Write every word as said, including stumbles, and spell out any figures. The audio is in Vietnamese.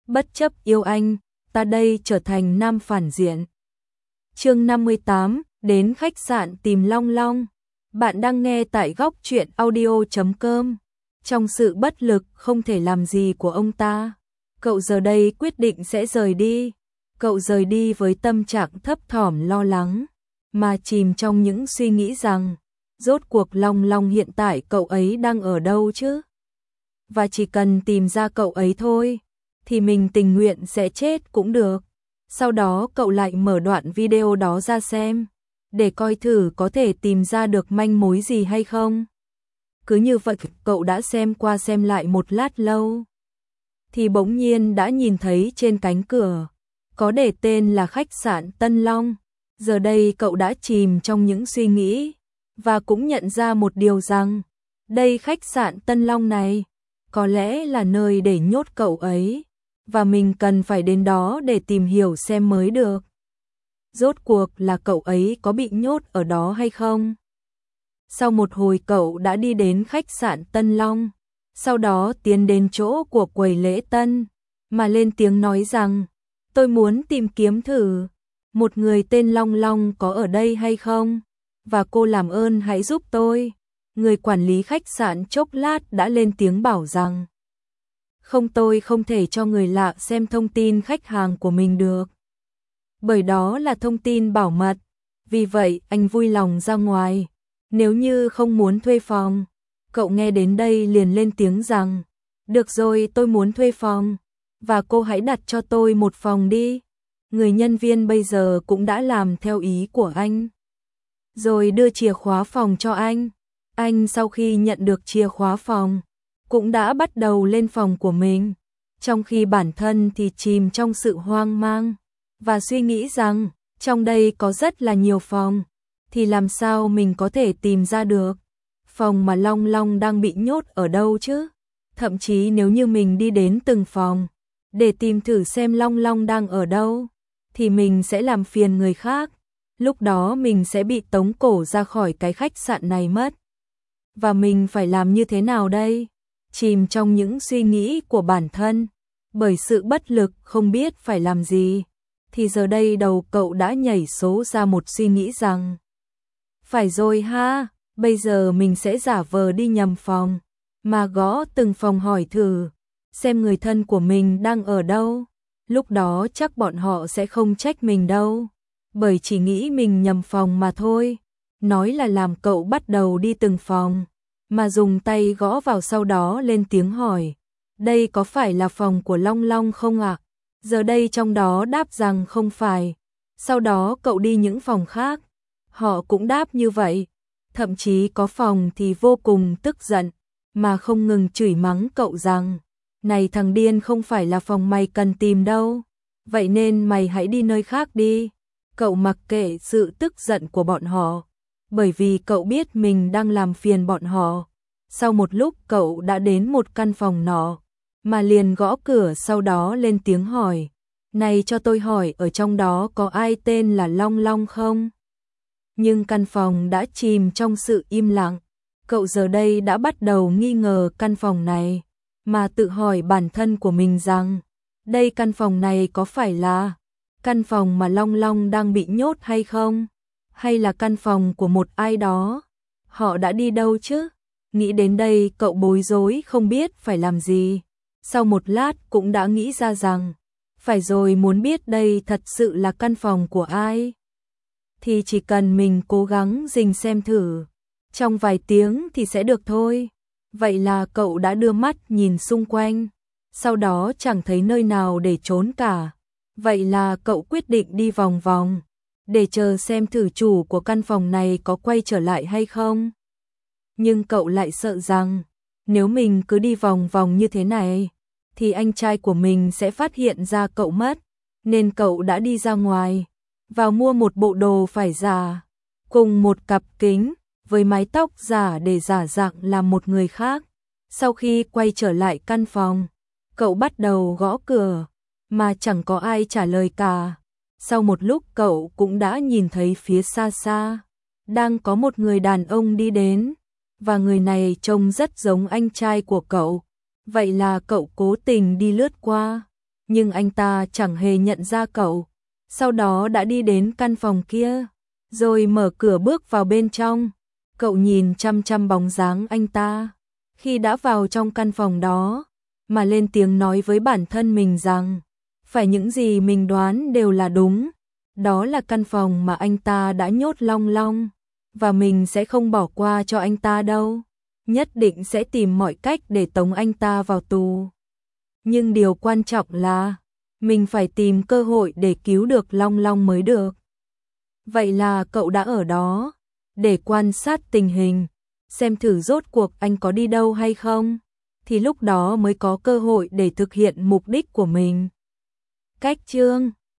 bất chấp yêu anh, ta đây trở thành nam phản diện. Chương năm mươi tám, đến khách sạn tìm Long Long. Bạn đang nghe tại góc truyện audio chấm com. Trong sự bất lực không thể làm gì của ông ta, cậu giờ đây quyết định sẽ rời đi. Cậu rời đi với tâm trạng thấp thỏm lo lắng, mà chìm trong những suy nghĩ rằng, rốt cuộc Long Long hiện tại cậu ấy đang ở đâu chứ? Và chỉ cần tìm ra cậu ấy thôi, thì mình tình nguyện sẽ chết cũng được. Sau đó cậu lại mở đoạn video đó ra xem, để coi thử có thể tìm ra được manh mối gì hay không. Cứ như vậy cậu đã xem qua xem lại một lát lâu, thì bỗng nhiên đã nhìn thấy trên cánh cửa có để tên là khách sạn Tân Long. Giờ đây cậu đã chìm trong những suy nghĩ, và cũng nhận ra một điều rằng, đây khách sạn Tân Long này, có lẽ là nơi để nhốt cậu ấy, và mình cần phải đến đó để tìm hiểu xem mới được. Rốt cuộc là cậu ấy có bị nhốt ở đó hay không? Sau một hồi cậu đã đi đến khách sạn Tân Long, sau đó tiến đến chỗ của quầy lễ tân, mà lên tiếng nói rằng, tôi muốn tìm kiếm thử, một người tên Long Long có ở đây hay không? Và cô làm ơn hãy giúp tôi. Người quản lý khách sạn chốc lát đã lên tiếng bảo rằng, không, tôi không thể cho người lạ xem thông tin khách hàng của mình được, bởi đó là thông tin bảo mật. Vì vậy anh vui lòng ra ngoài, nếu như không muốn thuê phòng. Cậu nghe đến đây liền lên tiếng rằng, được rồi, tôi muốn thuê phòng, và cô hãy đặt cho tôi một phòng đi. Người nhân viên bây giờ cũng đã làm theo ý của anh, rồi đưa chìa khóa phòng cho anh. Anh sau khi nhận được chìa khóa phòng, cũng đã bắt đầu lên phòng của mình, trong khi bản thân thì chìm trong sự hoang mang, và suy nghĩ rằng, trong đây có rất là nhiều phòng, thì làm sao mình có thể tìm ra được phòng mà Long Long đang bị nhốt ở đâu chứ? Thậm chí nếu như mình đi đến từng phòng, để tìm thử xem Long Long đang ở đâu, thì mình sẽ làm phiền người khác, lúc đó mình sẽ bị tống cổ ra khỏi cái khách sạn này mất. Và mình phải làm như thế nào đây? Chìm trong những suy nghĩ của bản thân, bởi sự bất lực không biết phải làm gì, thì giờ đây đầu cậu đã nhảy số ra một suy nghĩ rằng, phải rồi ha, bây giờ mình sẽ giả vờ đi nhầm phòng, mà gõ từng phòng hỏi thử, xem người thân của mình đang ở đâu. Lúc đó chắc bọn họ sẽ không trách mình đâu, bởi chỉ nghĩ mình nhầm phòng mà thôi. Nói là làm, cậu bắt đầu đi từng phòng, mà dùng tay gõ vào, sau đó lên tiếng hỏi, đây có phải là phòng của Long Long không ạ? Giờ đây trong đó đáp rằng không phải. Sau đó cậu đi những phòng khác, họ cũng đáp như vậy. Thậm chí có phòng thì vô cùng tức giận, mà không ngừng chửi mắng cậu rằng, này thằng điên, không phải là phòng mày cần tìm đâu, vậy nên mày hãy đi nơi khác đi. Cậu mặc kệ sự tức giận của bọn họ, bởi vì cậu biết mình đang làm phiền bọn họ. Sau một lúc cậu đã đến một căn phòng nọ, mà liền gõ cửa, sau đó lên tiếng hỏi, này cho tôi hỏi ở trong đó có ai tên là Long Long không? Nhưng căn phòng đã chìm trong sự im lặng. Cậu giờ đây đã bắt đầu nghi ngờ căn phòng này, mà tự hỏi bản thân của mình rằng, đây căn phòng này có phải là căn phòng mà Long Long đang bị nhốt hay không? Hay là căn phòng của một ai đó? Họ đã đi đâu chứ? Nghĩ đến đây cậu bối rối không biết phải làm gì. Sau một lát cũng đã nghĩ ra rằng, phải rồi, muốn biết đây thật sự là căn phòng của ai, thì chỉ cần mình cố gắng rình xem thử, trong vài tiếng thì sẽ được thôi. Vậy là cậu đã đưa mắt nhìn xung quanh, sau đó chẳng thấy nơi nào để trốn cả. Vậy là cậu quyết định đi vòng vòng, để chờ xem thử chủ của căn phòng này có quay trở lại hay không. Nhưng cậu lại sợ rằng, nếu mình cứ đi vòng vòng như thế này, thì anh trai của mình sẽ phát hiện ra cậu mất. Nên cậu đã đi ra ngoài, vào mua một bộ đồ phải giả, cùng một cặp kính, với mái tóc giả để giả dạng làm một người khác. Sau khi quay trở lại căn phòng, cậu bắt đầu gõ cửa, mà chẳng có ai trả lời cả. Sau một lúc cậu cũng đã nhìn thấy phía xa xa, đang có một người đàn ông đi đến, và người này trông rất giống anh trai của cậu. Vậy là cậu cố tình đi lướt qua, nhưng anh ta chẳng hề nhận ra cậu. Sau đó đã đi đến căn phòng kia, rồi mở cửa bước vào bên trong. Cậu nhìn chăm chăm bóng dáng anh ta. Khi đã vào trong căn phòng đó, mà lên tiếng nói với bản thân mình rằng, phải những gì mình đoán đều là đúng. Đó là căn phòng mà anh ta đã nhốt Long Long, và mình sẽ không bỏ qua cho anh ta đâu. Nhất định sẽ tìm mọi cách để tống anh ta vào tù. Nhưng điều quan trọng là, mình phải tìm cơ hội để cứu được Long Long mới được. Vậy là cậu đã ở đó, để quan sát tình hình, xem thử rốt cuộc anh có đi đâu hay không, thì lúc đó mới có cơ hội để thực hiện mục đích của mình. Cách chương